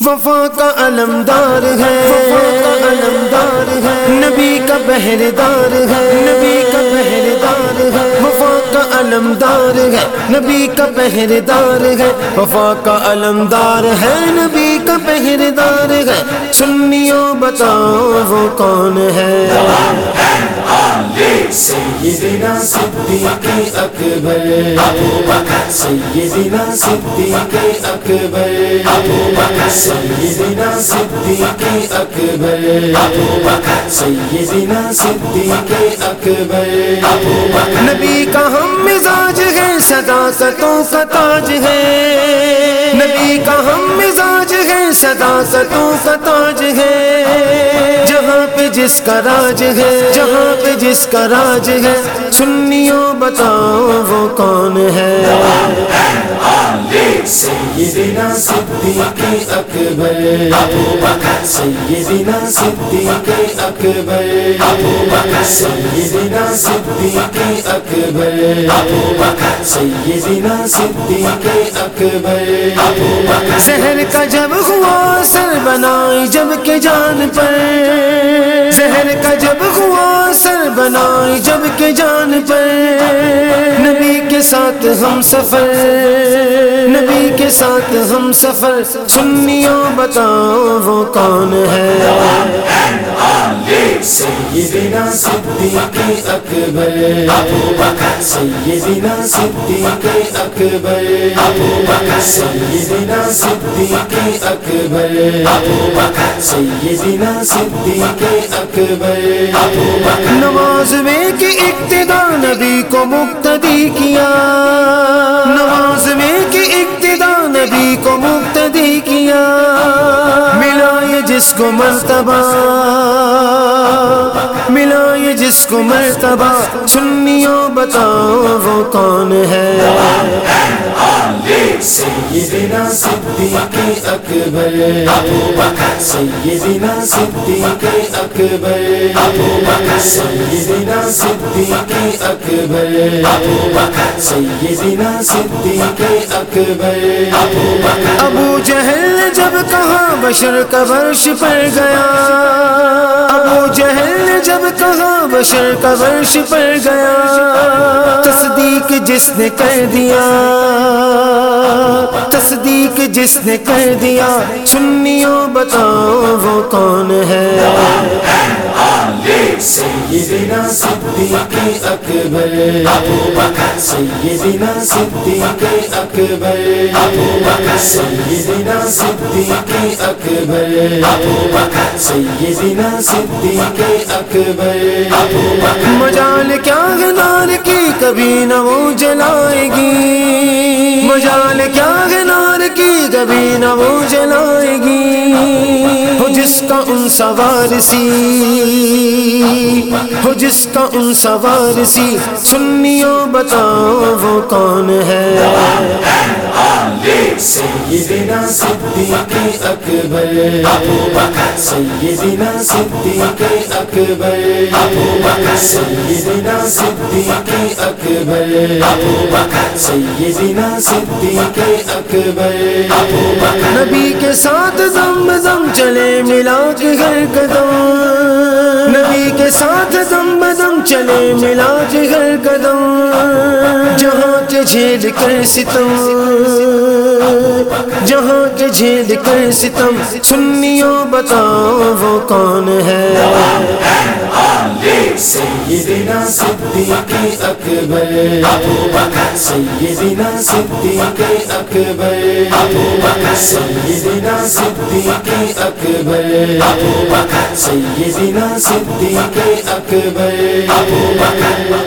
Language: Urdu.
وفا کا علمدار ہے، وفا کا علمدار ہے، نبی کا پہرےدار ہے، نبی کا پہرےدار ہے، وفا کا علمدار ہے، نبی کا پہرےدار ہے، وفا کا علمدار ہے، نبی کا پہرےدار ہے۔ سنیوں بتاؤ وہ کون ہے؟ سیدنا صدیق اکبر، سیدنا صدیق اکبر، سیدنا صدیق اکبر، سیدنا صدیق اکبر۔ نبی کا ہم مزاج ہے، صداقتوں کا تاج ہے، نبی کا ہم مزاج ہے، صداقتوں کا تاج ہے۔ جہاں پہ جس کا راج ہے، جہاں پہ جس کا راج ہے، سنیوں بتاؤ وہ کون ہے؟ سیدنا صدیق اکبر، سیدنا صدیق اکبر، سیدنا صدیق اکبر، سیدنا صدیق اکبر۔ زہر کا جب ہوا سر بنائی جب کہ جان پر، زہر کا جب ہوا سر بنائی جب کہ جان پر، نبی کے ساتھ ہم سفر، نبی کے ساتھ ہم سفر، سنیوں بتاؤ وہ کون ہے؟ سیدنا صدیق اکبر، سیدنا صدیق اکبر، سیدنا صدیق اکبر، سیدنا صدیق اکبر۔ نماز میں کی ابتدا نبی کو مقتدی کیا، نماز میں کی ابتدا نبی کو مقتدی کیا، ملا یہ جس کو مرتبہ، ملا یہ جس کو مرتبہ، سنیوں بتاؤ وہ کون ہے؟ سیدنا صدیق اکبر، سیدنا صدیق اکبر، سیدنا صدیق اکبر، سیدنا صدیق اکبر۔ ابو جہل نے جب کہا بشر کا فرش پر گیا، ابو جہل نے جب کہا بشر کا فرش پر گیا، تصدیق جس نے کر دیا، تصدیق جس نے کر دیا، سنیوں بتاؤ وہ کون ہے؟ سیدنا صدیق اکبر، سیدنا صدیق اکبر، سیدنا صدیق اکبر، سیدنا صدیق اکبر۔ مجال کیا ہے نار کی کبھی نہ وہ جلائے گی، مجال کیا ہے نار کی کبھی نہ وہ جلائے گی، ہو جس کا ان سوارسی، ہو جس کا ان سوارسی، سنیوں بتاؤ وہ کون ہے؟ سیدنا صدیق اکبر، سیدنا صدیق اکبر، سیدنا صدیق اکبر، سیدنا صدیق اکبر۔ نبی کے ساتھ دم دم چلے ملا کے ہر قدم، نبی کے ساتھ دم دم چلے ملا کے ہر قدم، جہاں کے جھیل کر ستم، جہاں کے جھیل کر ستم، سنیوں بتاؤ وہ کون ہے؟ سیدنا صدیق اکبر، سیدنا صدیق اکبر، سیدنا صدیق اکبر، سیدنا صدیق اکبر۔